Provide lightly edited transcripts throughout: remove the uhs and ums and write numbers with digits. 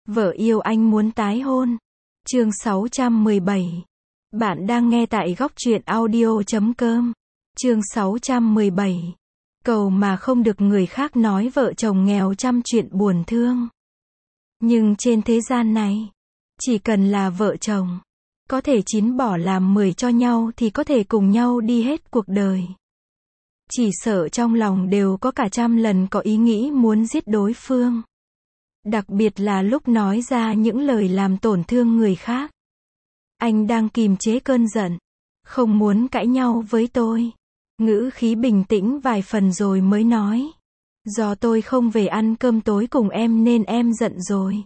Vợ yêu anh muốn tái hôn. Chương 617. Bạn đang nghe tại góc truyện audio.com. Chương 617. Cầu mà không được người khác nói vợ chồng nghèo trăm chuyện buồn thương. Nhưng trên thế gian này, chỉ cần là vợ chồng, có thể 9 bỏ làm 10 cho nhau thì có thể cùng nhau đi hết cuộc đời. Chỉ sợ trong lòng đều có cả trăm lần có ý nghĩ muốn giết đối phương. Đặc biệt là lúc nói ra những lời làm tổn thương người khác. Anh đang kìm chế cơn giận, không muốn cãi nhau với tôi. Ngữ khí bình tĩnh vài phần rồi mới nói. Do tôi không về ăn cơm tối cùng em nên em giận rồi.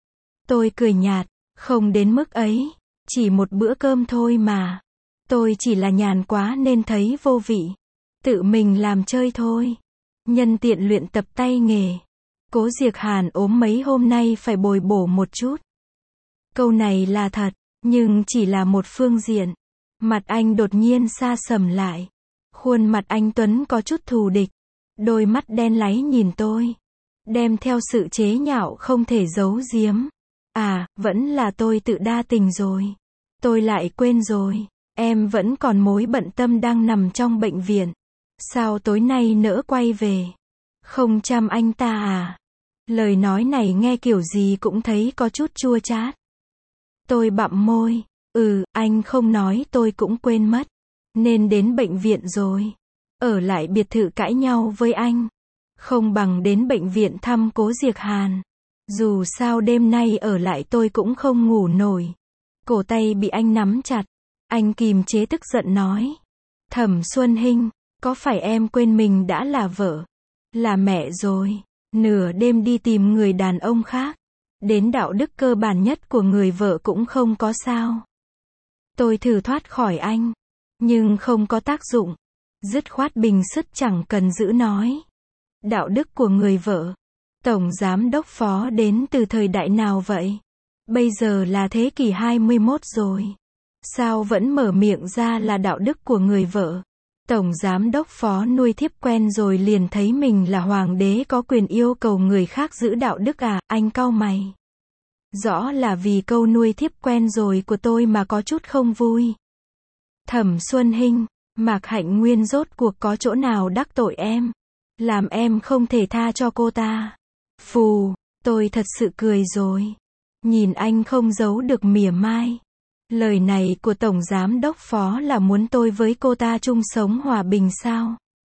Tôi cười nhạt, không đến mức ấy, chỉ một bữa cơm thôi mà. Tôi chỉ là nhàn quá nên thấy vô vị. Tự mình làm chơi thôi. Nhân tiện luyện tập tay nghề. Cố Diệc Hàn ốm mấy hôm nay phải bồi bổ một chút. Câu này là thật, nhưng chỉ là một phương diện. Mặt anh đột nhiên xa sầm lại. Khuôn mặt anh Tuấn có chút thù địch. Đôi mắt đen láy nhìn tôi. Đem theo sự chế nhạo không thể giấu giếm. À, vẫn là tôi tự đa tình rồi. Tôi lại quên rồi. Em vẫn còn mối bận tâm đang nằm trong bệnh viện. Sao tối nay nỡ quay về? Không chăm anh ta à? Lời nói này nghe kiểu gì cũng thấy có chút chua chát. Tôi bặm môi. Anh không nói tôi cũng quên mất. Nên đến bệnh viện rồi. Ở lại biệt thự cãi nhau với anh. Không bằng đến bệnh viện thăm Cố Diệc Hàn. Dù sao đêm nay ở lại tôi cũng không ngủ nổi. Cổ tay bị anh nắm chặt. Anh kìm chế tức giận nói. Thẩm Xuân Hinh, có phải em quên mình đã là vợ, là mẹ rồi, nửa đêm đi tìm người đàn ông khác, đến đạo đức cơ bản nhất của người vợ cũng không có sao. Tôi thử thoát khỏi anh, nhưng không có tác dụng. Dứt khoát bình sức chẳng cần giữ nói. Đạo đức của người vợ, tổng giám đốc Phó đến từ thời đại nào vậy? Bây giờ là thế kỷ 21 rồi. Sao vẫn mở miệng ra là đạo đức của người vợ? Tổng giám đốc Phó nuôi thiếp quen rồi liền thấy mình là hoàng đế có quyền yêu cầu người khác giữ đạo đức à? Anh cau mày. Rõ là vì câu nuôi thiếp quen rồi của tôi mà có chút không vui. Thẩm Xuân Hinh, Mạc Hạnh Nguyên rốt cuộc có chỗ nào đắc tội em? Làm em không thể tha cho cô ta. Phù, tôi thật sự cười rồi. Nhìn anh không giấu được mỉa mai. Lời này của Tổng Giám Đốc Phó là muốn tôi với cô ta chung sống hòa bình sao?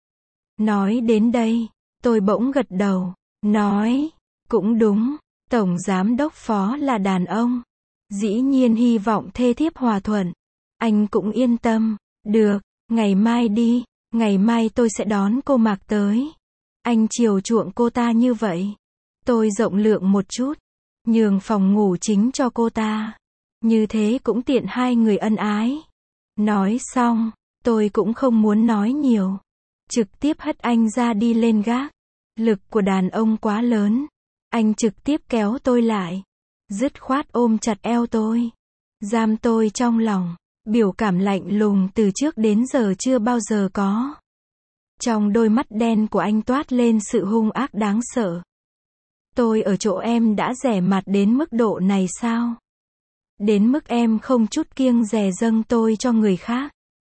Nói đến đây, tôi bỗng gật đầu, nói, cũng đúng, Tổng Giám Đốc Phó là đàn ông. Dĩ nhiên hy vọng thê thiếp hòa thuận. Anh cũng yên tâm, được, ngày mai đi, ngày mai tôi sẽ đón cô Mạc tới. Anh chiều chuộng cô ta như vậy. Tôi rộng lượng một chút, nhường phòng ngủ chính cho cô ta. Như thế cũng tiện hai người ân ái. Nói xong, tôi cũng không muốn nói nhiều. Trực tiếp hất anh ra đi lên gác. Lực của đàn ông quá lớn. Anh trực tiếp kéo tôi lại. Dứt khoát ôm chặt eo tôi. Giam tôi trong lòng. Biểu cảm lạnh lùng từ trước đến giờ chưa bao giờ có. Trong đôi mắt đen của anh toát lên sự hung ác đáng sợ. Tôi ở chỗ em đã rẻ mạt đến mức độ này sao? Đến mức em không chút kiêng dè dâng tôi cho người khác.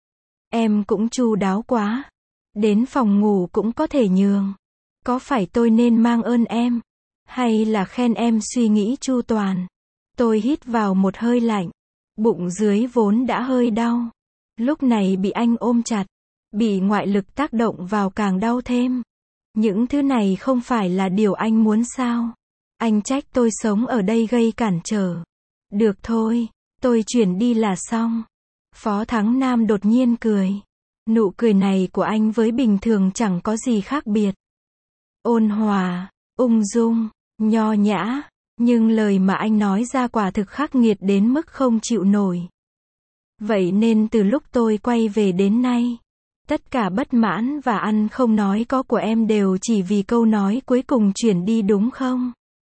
Em cũng chu đáo quá. Đến phòng ngủ cũng có thể nhường. Có phải tôi nên mang ơn em? Hay là khen em suy nghĩ chu toàn? Tôi hít vào một hơi lạnh. Bụng dưới vốn đã hơi đau. Lúc này bị anh ôm chặt. Bị ngoại lực tác động vào càng đau thêm. Những thứ này không phải là điều anh muốn sao? Anh trách tôi sống ở đây gây cản trở. Được thôi, tôi chuyển đi là xong. Phó Thắng Nam đột nhiên cười. Nụ cười này của anh với bình thường chẳng có gì khác biệt. Ôn hòa, ung dung, nho nhã. Nhưng lời mà anh nói ra quả thực khắc nghiệt đến mức không chịu nổi. Vậy nên từ lúc tôi quay về đến nay, tất cả bất mãn và ăn không nói có của em đều chỉ vì câu nói cuối cùng chuyển đi đúng không?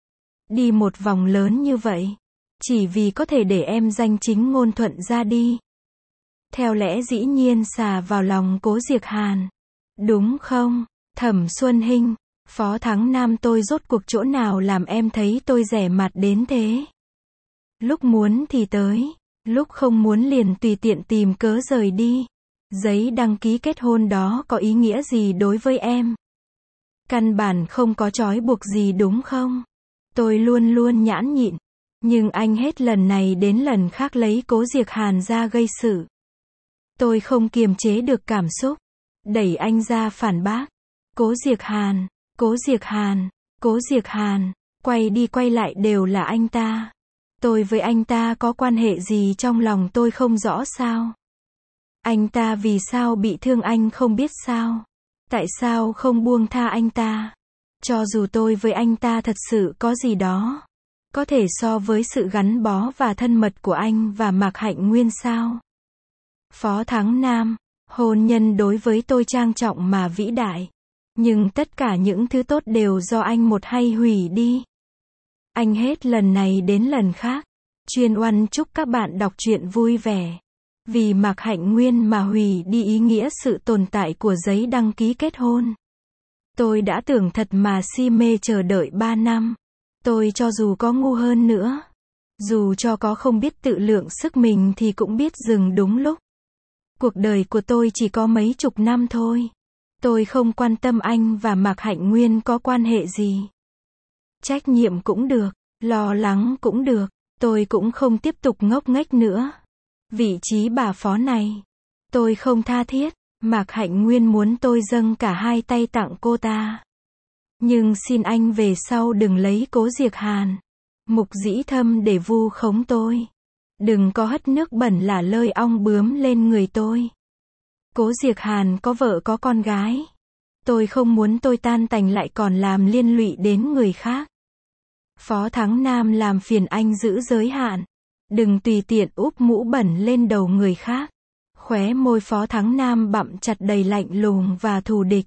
Đi một vòng lớn như vậy. Chỉ vì có thể để em danh chính ngôn thuận ra đi. Theo lẽ dĩ nhiên xà vào lòng Cố Diệc Hàn. Đúng không, Thẩm Xuân Hinh? Phó Thắng Nam, tôi rốt cuộc chỗ nào làm em thấy tôi rẻ mặt đến thế? Lúc muốn thì tới, lúc không muốn liền tùy tiện tìm cớ rời đi. Giấy đăng ký kết hôn đó có ý nghĩa gì đối với em? Căn bản không có trói buộc gì đúng không? Tôi luôn luôn nhãn nhịn. Nhưng anh hết lần này đến lần khác lấy Cố Diệc Hàn ra gây sự. Tôi không kiềm chế được cảm xúc. Đẩy anh ra phản bác. Cố Diệc Hàn, Cố Diệc Hàn, Cố Diệc Hàn, quay đi quay lại đều là anh ta. Tôi với anh ta có quan hệ gì trong lòng tôi không rõ sao? Anh ta vì sao bị thương anh không biết sao? Tại sao không buông tha anh ta? Cho dù tôi với anh ta thật sự có gì đó, có thể so với sự gắn bó và thân mật của anh và Mạc Hạnh Nguyên sao? Phó Thắng Nam, hôn nhân đối với tôi trang trọng mà vĩ đại. Nhưng tất cả những thứ tốt đều do anh một hay hủy đi. Anh hết lần này đến lần khác, chuyên oan chúc các bạn đọc truyện vui vẻ. Vì Mạc Hạnh Nguyên mà hủy đi ý nghĩa sự tồn tại của giấy đăng ký kết hôn. Tôi đã tưởng thật mà si mê chờ đợi 3 năm. Tôi cho dù có ngu hơn nữa, dù cho có không biết tự lượng sức mình thì cũng biết dừng đúng lúc. Cuộc đời của tôi chỉ có mấy chục năm thôi. Tôi không quan tâm anh và Mạc Hạnh Nguyên có quan hệ gì. Trách nhiệm cũng được, lo lắng cũng được, tôi cũng không tiếp tục ngốc nghếch nữa. Vị trí bà phó này, tôi không tha thiết. Mạc Hạnh Nguyên muốn tôi dâng cả hai tay tặng cô ta. Nhưng xin anh về sau đừng lấy Cố Diệc Hàn, Mục Dĩ Thâm để vu khống tôi. Đừng có hất nước bẩn lả lơi ong bướm lên người tôi. Cố Diệc Hàn có vợ có con gái. Tôi không muốn tôi tan tành lại còn làm liên lụy đến người khác. Phó Thắng Nam, làm phiền anh giữ giới hạn. Đừng tùy tiện úp mũ bẩn lên đầu người khác. Khóe môi Phó Thắng Nam bặm chặt đầy lạnh lùng và thù địch.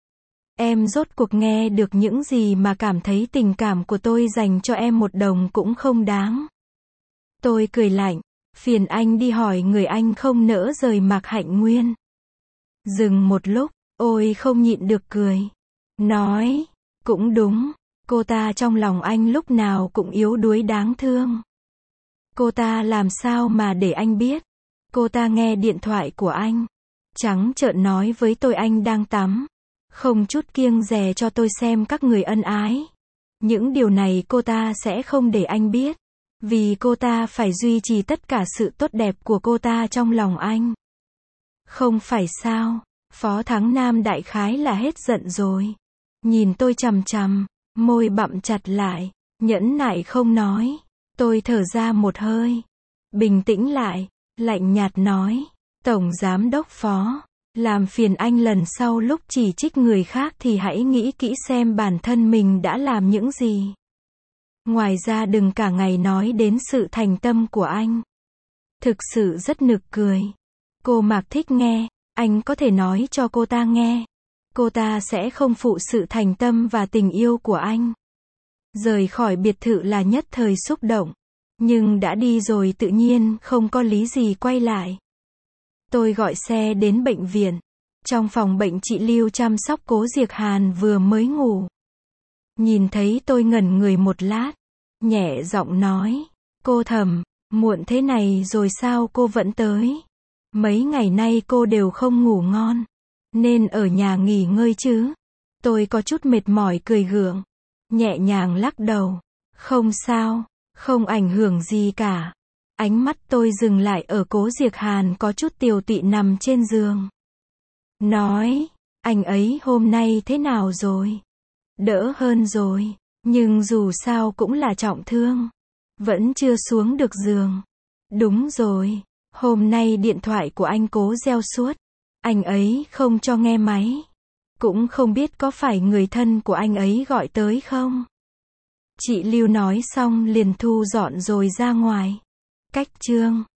Em rốt cuộc nghe được những gì mà cảm thấy tình cảm của tôi dành cho em một đồng cũng không đáng. Tôi cười lạnh. Phiền anh đi hỏi người anh không nỡ rời Mạc Hạnh Nguyên. Dừng một lúc, ôi không nhịn được cười. Nói, cũng đúng, cô ta trong lòng anh lúc nào cũng yếu đuối đáng thương. Cô ta làm sao mà để anh biết? Cô ta nghe điện thoại của anh, trắng trợn nói với tôi anh đang tắm, không chút kiêng dè cho tôi xem các người ân ái. Những điều này cô ta sẽ không để anh biết, vì cô ta phải duy trì tất cả sự tốt đẹp của cô ta trong lòng anh. Không phải sao? Phó Thắng Nam đại khái là hết giận rồi. Nhìn tôi chằm chằm, môi bặm chặt lại, nhẫn nại không nói. Tôi thở ra một hơi, bình tĩnh lại, lạnh nhạt nói, Tổng Giám đốc Phó, làm phiền anh lần sau lúc chỉ trích người khác thì hãy nghĩ kỹ xem bản thân mình đã làm những gì. Ngoài ra đừng cả ngày nói đến sự thành tâm của anh. Thực sự rất nực cười. Cô Mạc thích nghe, anh có thể nói cho cô ta nghe. Cô ta sẽ không phụ sự thành tâm và tình yêu của anh. Rời khỏi biệt thự là nhất thời xúc động. Nhưng đã đi rồi tự nhiên không có lý gì quay lại. Tôi gọi xe đến bệnh viện. Trong phòng bệnh chị Lưu chăm sóc Cố Diệc Hàn vừa mới ngủ. Nhìn thấy tôi ngẩn người một lát. Nhẹ giọng nói, cô Thẩm, muộn thế này rồi sao cô vẫn tới? Mấy ngày nay cô đều không ngủ ngon, nên ở nhà nghỉ ngơi chứ? Tôi có chút mệt mỏi cười gượng, nhẹ nhàng lắc đầu. Không sao, không ảnh hưởng gì cả. Ánh mắt tôi dừng lại ở Cố Diệc Hàn có chút tiều tụy nằm trên giường. Nói, anh ấy hôm nay thế nào rồi? Đỡ hơn rồi, nhưng dù sao cũng là trọng thương. Vẫn chưa xuống được giường. Đúng rồi, hôm nay điện thoại của anh Cố reo suốt. Anh ấy không cho nghe máy. Cũng không biết có phải người thân của anh ấy gọi tới không? Chị Lưu nói xong liền thu dọn rồi ra ngoài. Cách chương